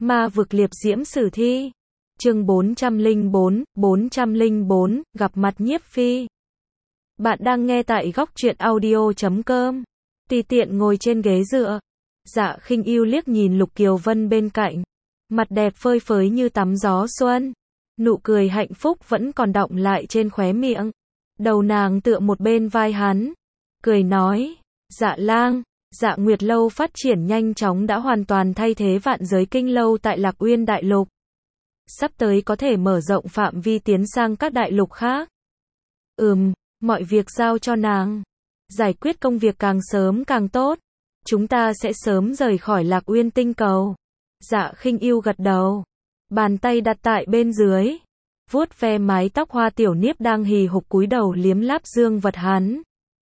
Ma vực liệp diễm sử thi. Chương 404, gặp mặt Nhiếp Phi. Bạn đang nghe tại góc truyện audio.com. Tùy tiện ngồi trên ghế dựa. Dạ Khinh Ưu liếc nhìn Lục Kiều Vân bên cạnh. Mặt đẹp phơi phới như tắm gió xuân. Nụ cười hạnh phúc vẫn còn đọng lại trên khóe miệng. Đầu nàng tựa một bên vai hắn. Cười nói, Dạ lang. Dạ Nguyệt Lâu phát triển nhanh chóng đã hoàn toàn thay thế Vạn Giới Kinh Lâu tại Lạc Uyên Đại Lục. Sắp tới có thể mở rộng phạm vi tiến sang các đại lục khác. Mọi việc giao cho nàng. Giải quyết công việc càng sớm càng tốt. Chúng ta sẽ sớm rời khỏi Lạc Uyên tinh cầu. Dạ Khinh Ưu gật đầu. Bàn tay đặt tại bên dưới. Vuốt ve mái tóc Hoa Tiểu Niếp đang hì hục cúi đầu liếm láp dương vật hắn.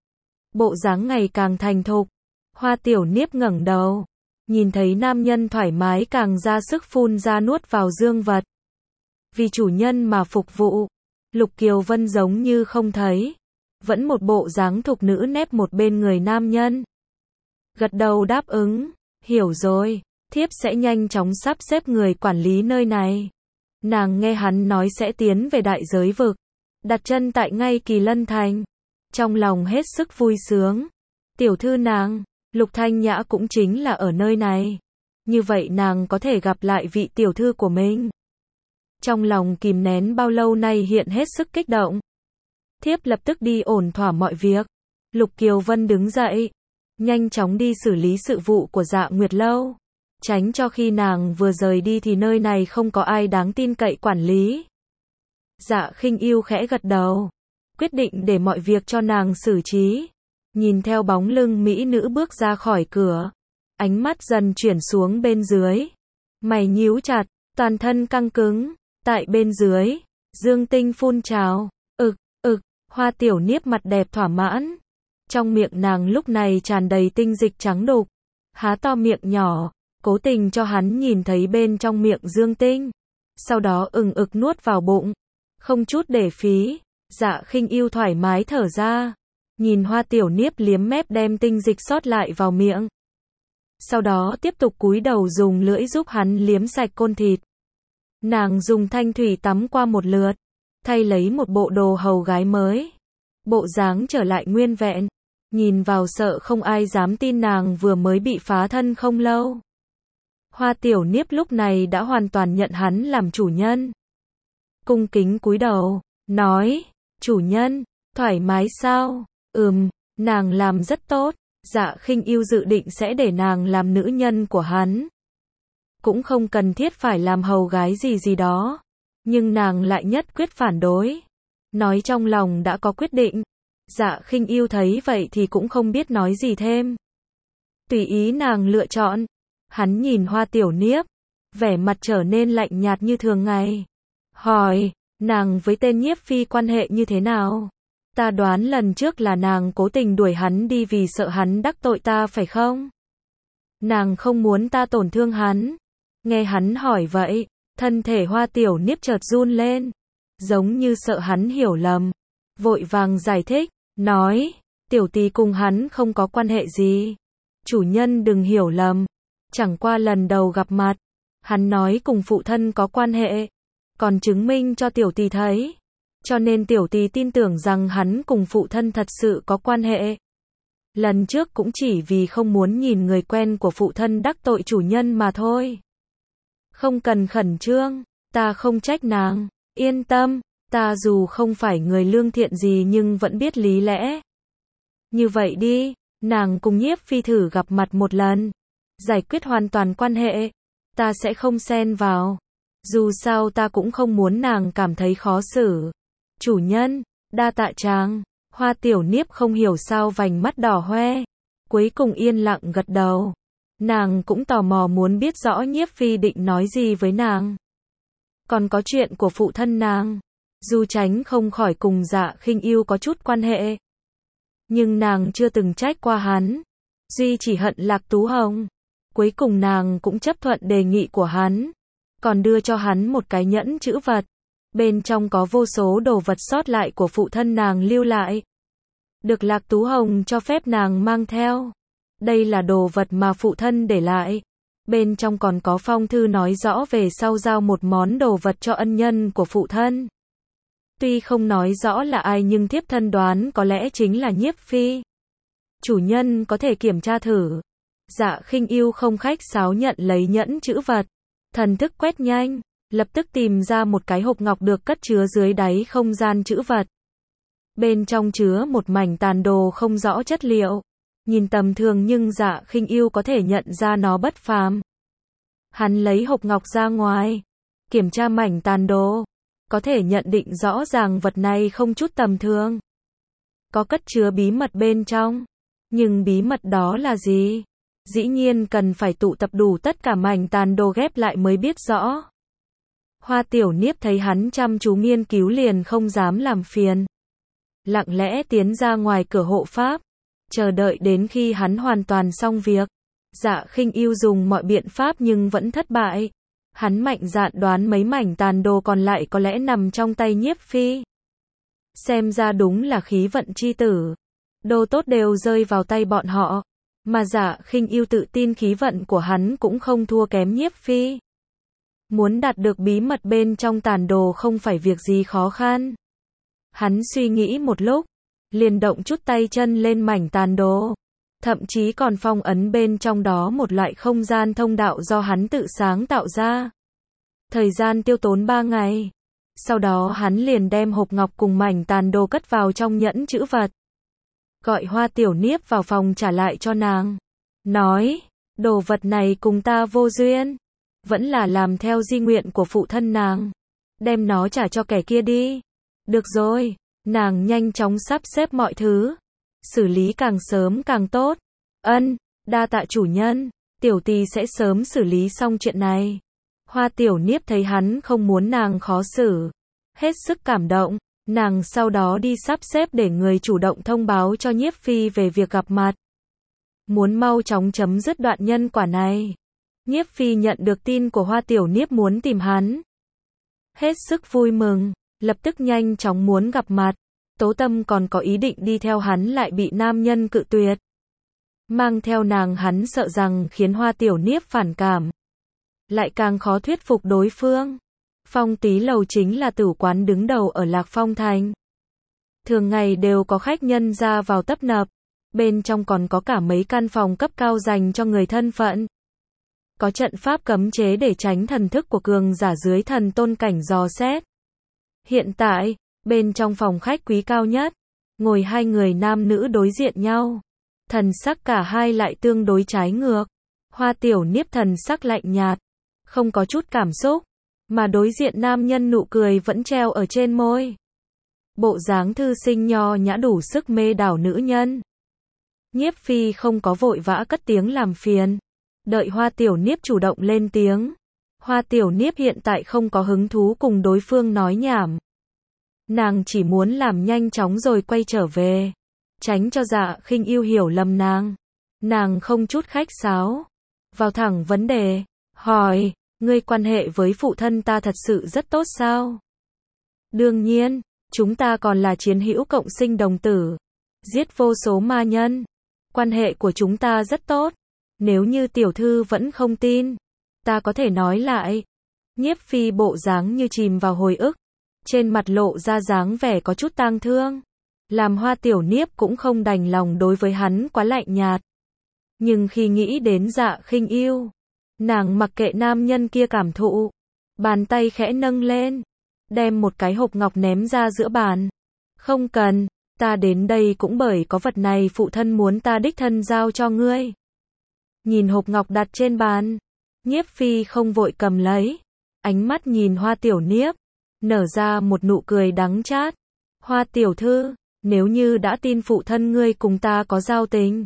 Bộ dáng ngày càng thành thục. Hoa Tiểu Niếp ngẩng đầu. Nhìn thấy nam nhân thoải mái càng ra sức phun ra nuốt vào dương vật. Vì chủ nhân mà phục vụ. Lục Kiều Vân giống như không thấy. Vẫn một bộ dáng thục nữ nép một bên người nam nhân. Gật đầu đáp ứng. Hiểu rồi. Thiếp sẽ nhanh chóng sắp xếp người quản lý nơi này. Nàng nghe hắn nói sẽ tiến về đại giới vực. Đặt chân tại ngay Kỳ Lân Thành. Trong lòng hết sức vui sướng. Tiểu thư nàng, Lục Thanh Nhã cũng chính là ở nơi này. Như vậy nàng có thể gặp lại vị tiểu thư của mình. Trong lòng kìm nén bao lâu nay hiện hết sức kích động. Thiếp lập tức đi ổn thỏa mọi việc. Lục Kiều Vân đứng dậy. Nhanh chóng đi xử lý sự vụ của Dạ Nguyệt Lâu. Tránh cho khi nàng vừa rời đi thì nơi này không có ai đáng tin cậy quản lý. Dạ Khinh Ưu khẽ gật đầu. Quyết định để mọi việc cho nàng xử trí. Nhìn theo bóng lưng mỹ nữ bước ra khỏi cửa. Ánh mắt dần chuyển xuống bên dưới. Mày nhíu chặt, toàn thân căng cứng. Tại bên dưới, dương tinh phun trào. Hoa Tiểu Niếp mặt đẹp thỏa mãn. Trong miệng nàng lúc này tràn đầy tinh dịch trắng đục. Há to miệng nhỏ, cố tình cho hắn nhìn thấy bên trong miệng dương tinh. Sau đó ực nuốt vào bụng. Không chút để phí. Dạ Khinh Ưu thoải mái thở ra. Nhìn Hoa Tiểu Niếp liếm mép đem tinh dịch sót lại vào miệng. Sau đó tiếp tục cúi đầu dùng lưỡi giúp hắn liếm sạch côn thịt. Nàng dùng thanh thủy tắm qua một lượt. Thay lấy một bộ đồ hầu gái mới. Bộ dáng trở lại nguyên vẹn. Nhìn vào sợ không ai dám tin nàng vừa mới bị phá thân không lâu. Hoa Tiểu Niếp lúc này đã hoàn toàn nhận hắn làm chủ nhân. Cung kính cúi đầu, nói, chủ nhân, thoải mái sao? Nàng làm rất tốt. Dạ Khinh Ưu dự định sẽ để nàng làm nữ nhân của hắn. Cũng không cần thiết phải làm hầu gái gì đó. Nhưng nàng lại nhất quyết phản đối. Nói trong lòng đã có quyết định. Dạ Khinh Ưu thấy vậy thì cũng không biết nói gì thêm. Tùy ý nàng lựa chọn. Hắn nhìn Hoa Tiểu Niếp. Vẻ mặt trở nên lạnh nhạt như thường ngày. Hỏi, nàng với tên Nhiếp Phi quan hệ như thế nào? Ta đoán lần trước là nàng cố tình đuổi hắn đi vì sợ hắn đắc tội ta phải không? Nàng không muốn ta tổn thương hắn. Nghe hắn hỏi vậy, thân thể Hoa Tiểu Niếp chợt run lên. Giống như sợ hắn hiểu lầm. Vội vàng giải thích, nói, tiểu tỷ cùng hắn không có quan hệ gì. Chủ nhân đừng hiểu lầm. Chẳng qua lần đầu gặp mặt, hắn nói cùng phụ thân có quan hệ. Còn chứng minh cho tiểu tỷ thấy. Cho nên tiểu tỷ tin tưởng rằng hắn cùng phụ thân thật sự có quan hệ. Lần trước cũng chỉ vì không muốn nhìn người quen của phụ thân đắc tội chủ nhân mà thôi. Không cần khẩn trương, ta không trách nàng, yên tâm, ta dù không phải người lương thiện gì nhưng vẫn biết lý lẽ. Như vậy đi, nàng cùng Nhiếp Phi thử gặp mặt một lần, giải quyết hoàn toàn quan hệ, ta sẽ không xen vào. Dù sao ta cũng không muốn nàng cảm thấy khó xử. Chủ nhân, đa tạ chàng. Hoa Tiểu Niếp không hiểu sao vành mắt đỏ hoe. Cuối cùng yên lặng gật đầu. Nàng cũng tò mò muốn biết rõ Nhiếp Phi định nói gì với nàng. Còn có chuyện của phụ thân nàng. Dù tránh không khỏi cùng Dạ Khinh Ưu có chút quan hệ. Nhưng nàng chưa từng trách qua hắn. Duy chỉ hận Lạc Tú Hồng. Cuối cùng nàng cũng chấp thuận đề nghị của hắn. Còn đưa cho hắn một cái nhẫn chữ vật. Bên trong có vô số đồ vật sót lại của phụ thân nàng lưu lại. Được Lạc Tú Hồng cho phép nàng mang theo. Đây là đồ vật mà phụ thân để lại. Bên trong còn có phong thư nói rõ về sau giao một món đồ vật cho ân nhân của phụ thân. Tuy không nói rõ là ai nhưng thiếp thân đoán có lẽ chính là Nhiếp Phi. Chủ nhân có thể kiểm tra thử. Dạ Khinh Yêu không khách sáo nhận lấy nhẫn chữ vật. Thần thức quét nhanh, lập tức tìm ra một cái hộp ngọc được cất chứa dưới đáy không gian chữ vật. Bên trong chứa một mảnh tàn đồ không rõ chất liệu. Nhìn tầm thường nhưng Dạ Khinh Yêu có thể nhận ra nó bất phàm. Hắn lấy hộp ngọc ra ngoài, kiểm tra mảnh tàn đồ, có thể nhận định rõ ràng vật này không chút tầm thường. Có cất chứa bí mật bên trong, nhưng bí mật đó là gì? Dĩ nhiên cần phải tụ tập đủ tất cả mảnh tàn đồ ghép lại mới biết rõ. Hoa Tiểu Niếp thấy hắn chăm chú nghiên cứu liền không dám làm phiền. Lặng lẽ tiến ra ngoài cửa hộ pháp, chờ đợi đến khi hắn hoàn toàn xong việc. Dạ Khinh Yêu dùng mọi biện pháp nhưng vẫn thất bại. Hắn mạnh dạn đoán mấy mảnh tàn đồ còn lại có lẽ nằm trong tay Nhiếp Phi. Xem ra đúng là khí vận chi tử. Đồ tốt đều rơi vào tay bọn họ. Mà Dạ Khinh Yêu tự tin khí vận của hắn cũng không thua kém Nhiếp Phi. Muốn đạt được bí mật bên trong tàn đồ không phải việc gì khó khăn. Hắn suy nghĩ một lúc, liền động chút tay chân lên mảnh tàn đồ. Thậm chí còn phong ấn bên trong đó một loại không gian thông đạo do hắn tự sáng tạo ra. Thời gian tiêu tốn 3 ngày. Sau đó hắn liền đem hộp ngọc cùng mảnh tàn đồ cất vào trong nhẫn chữ vật. Gọi Hoa Tiểu Niếp vào phòng trả lại cho nàng. Nói, đồ vật này cùng ta vô duyên. Vẫn là làm theo di nguyện của phụ thân nàng. Đem nó trả cho kẻ kia đi. Được rồi, nàng nhanh chóng sắp xếp mọi thứ. Xử lý càng sớm càng tốt. Ân, đa tạ chủ nhân, tiểu tỳ sẽ sớm xử lý xong chuyện này. Hoa Tiểu Niếp thấy hắn không muốn nàng khó xử. Hết sức cảm động, nàng sau đó đi sắp xếp để người chủ động thông báo cho Nhiếp Phi về việc gặp mặt. Muốn mau chóng chấm dứt đoạn nhân quả này. Nhiếp Phi nhận được tin của Hoa Tiểu Niếp muốn tìm hắn. Hết sức vui mừng, lập tức nhanh chóng muốn gặp mặt. Tố Tâm còn có ý định đi theo hắn lại bị nam nhân cự tuyệt. Mang theo nàng hắn sợ rằng khiến Hoa Tiểu Niếp phản cảm. Lại càng khó thuyết phục đối phương. Phong Tí Lầu chính là tử quán đứng đầu ở Lạc Phong Thành. Thường ngày đều có khách nhân ra vào tấp nập. Bên trong còn có cả mấy căn phòng cấp cao dành cho người thân phận. Có trận pháp cấm chế để tránh thần thức của cường giả dưới thần tôn cảnh dò xét. Hiện tại, bên trong phòng khách quý cao nhất, ngồi hai người nam nữ đối diện nhau. Thần sắc cả hai lại tương đối trái ngược. Hoa Tiểu Niếp thần sắc lạnh nhạt, không có chút cảm xúc, mà đối diện nam nhân nụ cười vẫn treo ở trên môi. Bộ dáng thư sinh nho nhã đủ sức mê đảo nữ nhân. Nhiếp Phi không có vội vã cất tiếng làm phiền. Đợi Hoa Tiểu Niếp chủ động lên tiếng. Hoa Tiểu Niếp hiện tại không có hứng thú cùng đối phương nói nhảm. Nàng chỉ muốn làm nhanh chóng rồi quay trở về. Tránh cho Dạ Khinh Yêu hiểu lầm nàng. Nàng không chút khách sáo. Vào thẳng vấn đề. Hỏi, ngươi quan hệ với phụ thân ta thật sự rất tốt sao? Đương nhiên, chúng ta còn là chiến hữu cộng sinh đồng tử. Giết vô số ma nhân. Quan hệ của chúng ta rất tốt. Nếu như tiểu thư vẫn không tin, ta có thể nói lại. Nhiếp Phi bộ dáng như chìm vào hồi ức. Trên mặt lộ ra dáng vẻ có chút tang thương. Làm Hoa Tiểu Niếp cũng không đành lòng đối với hắn quá lạnh nhạt. Nhưng khi nghĩ đến Dạ Khinh Yêu, nàng mặc kệ nam nhân kia cảm thụ. Bàn tay khẽ nâng lên, đem một cái hộp ngọc ném ra giữa bàn. Không cần, ta đến đây cũng bởi có vật này phụ thân muốn ta đích thân giao cho ngươi. Nhìn hộp ngọc đặt trên bàn, Nhiếp Phi không vội cầm lấy. Ánh mắt nhìn Hoa Tiểu Niếp, nở ra một nụ cười đắng chát. Hoa tiểu thư, nếu như đã tin phụ thân ngươi cùng ta có giao tình,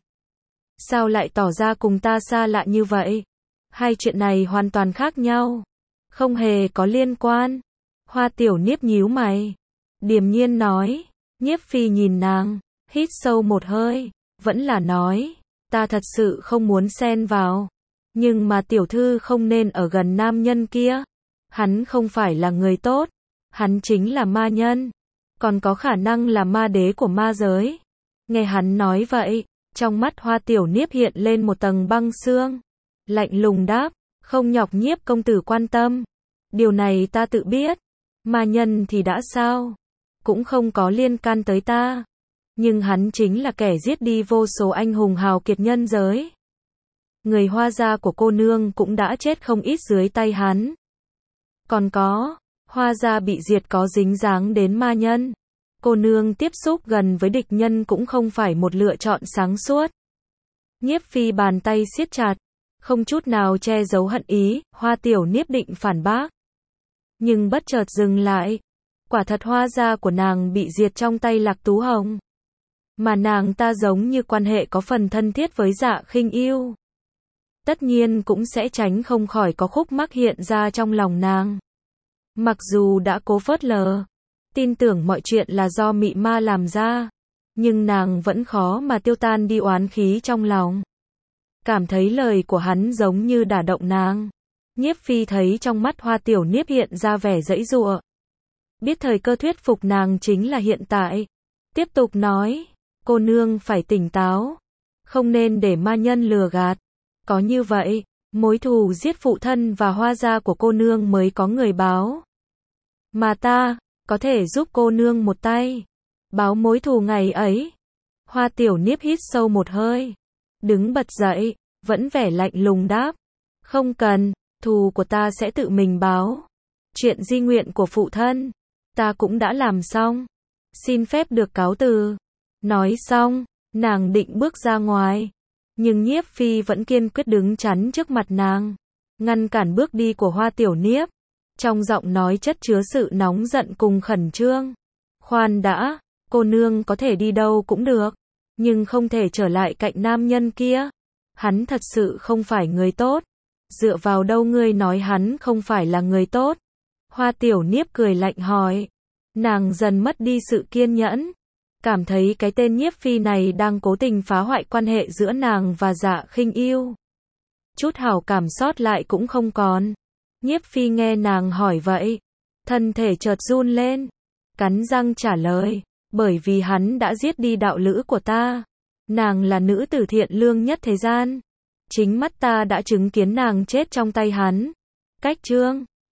sao lại tỏ ra cùng ta xa lạ như vậy? Hai chuyện này hoàn toàn khác nhau, không hề có liên quan. Hoa Tiểu Niếp nhíu mày, điềm nhiên nói. Nhiếp Phi nhìn nàng, hít sâu một hơi, vẫn là nói, ta thật sự không muốn xen vào. Nhưng mà tiểu thư không nên ở gần nam nhân kia. Hắn không phải là người tốt, hắn chính là ma nhân, còn có khả năng là ma đế của ma giới. Nghe hắn nói vậy, trong mắt Hoa Tiểu Niếp hiện lên một tầng băng xương. lạnh lùng đáp, không nhọc Nhiếp công tử quan tâm. Điều này ta tự biết. Ma nhân thì đã sao? Cũng không có liên can tới ta. Nhưng hắn chính là kẻ giết đi vô số anh hùng hào kiệt nhân giới. Người Hoa gia của cô nương cũng đã chết không ít dưới tay hắn. Còn có, Hoa gia bị diệt có dính dáng đến ma nhân. Cô nương tiếp xúc gần với địch nhân cũng không phải một lựa chọn sáng suốt. Nhiếp Phi bàn tay siết chặt, không chút nào che giấu hận ý. Hoa Tiểu Niếp định phản bác, nhưng bất chợt dừng lại. Quả thật Hoa gia của nàng bị diệt trong tay Lạc Tú Hồng, mà nàng ta giống như quan hệ có phần thân thiết với Dạ Khinh Ưu, tất nhiên cũng sẽ tránh không khỏi có khúc mắc hiện ra trong lòng nàng. Mặc dù đã cố phớt lờ, tin tưởng mọi chuyện là do mị ma làm ra, nhưng nàng vẫn khó mà tiêu tan đi oán khí trong lòng. Cảm thấy lời của hắn giống như đả động nàng. Nhiếp Phi thấy trong mắt Hoa Tiểu Niếp hiện ra vẻ giãy giụa. Biết thời cơ thuyết phục nàng chính là hiện tại. Tiếp tục nói, cô nương phải tỉnh táo, không nên để ma nhân lừa gạt. Có như vậy, mối thù giết phụ thân và Hoa gia của cô nương mới có người báo. Mà ta, có thể giúp cô nương một tay, báo mối thù ngày ấy. Hoa Tiểu Niếp hít sâu một hơi, đứng bật dậy, vẫn vẻ lạnh lùng đáp, không cần, thù của ta sẽ tự mình báo. Chuyện di nguyện của phụ thân, ta cũng đã làm xong, xin phép được cáo từ. Nói xong, nàng định bước ra ngoài, nhưng Nhiếp Phi vẫn kiên quyết đứng chắn trước mặt nàng, ngăn cản bước đi của Hoa Tiểu Niếp. Trong giọng nói chất chứa sự nóng giận cùng khẩn trương. Khoan đã, cô nương có thể đi đâu cũng được, nhưng không thể trở lại cạnh nam nhân kia. Hắn thật sự không phải người tốt. Dựa vào đâu ngươi nói hắn không phải là người tốt? Hoa Tiểu Niếp cười lạnh hỏi. Nàng dần mất đi sự kiên nhẫn, cảm thấy cái tên Nhiếp Phi này đang cố tình phá hoại quan hệ giữa nàng và Dạ Khinh Ưu. Chút hảo cảm sót lại cũng không còn. Nhiếp Phi nghe nàng hỏi vậy, thân thể chợt run lên, cắn răng trả lời, bởi vì hắn đã giết đi đạo lữ của ta. Nàng là nữ tử thiện lương nhất thế gian. Chính mắt ta đã chứng kiến nàng chết trong tay hắn. Cách chương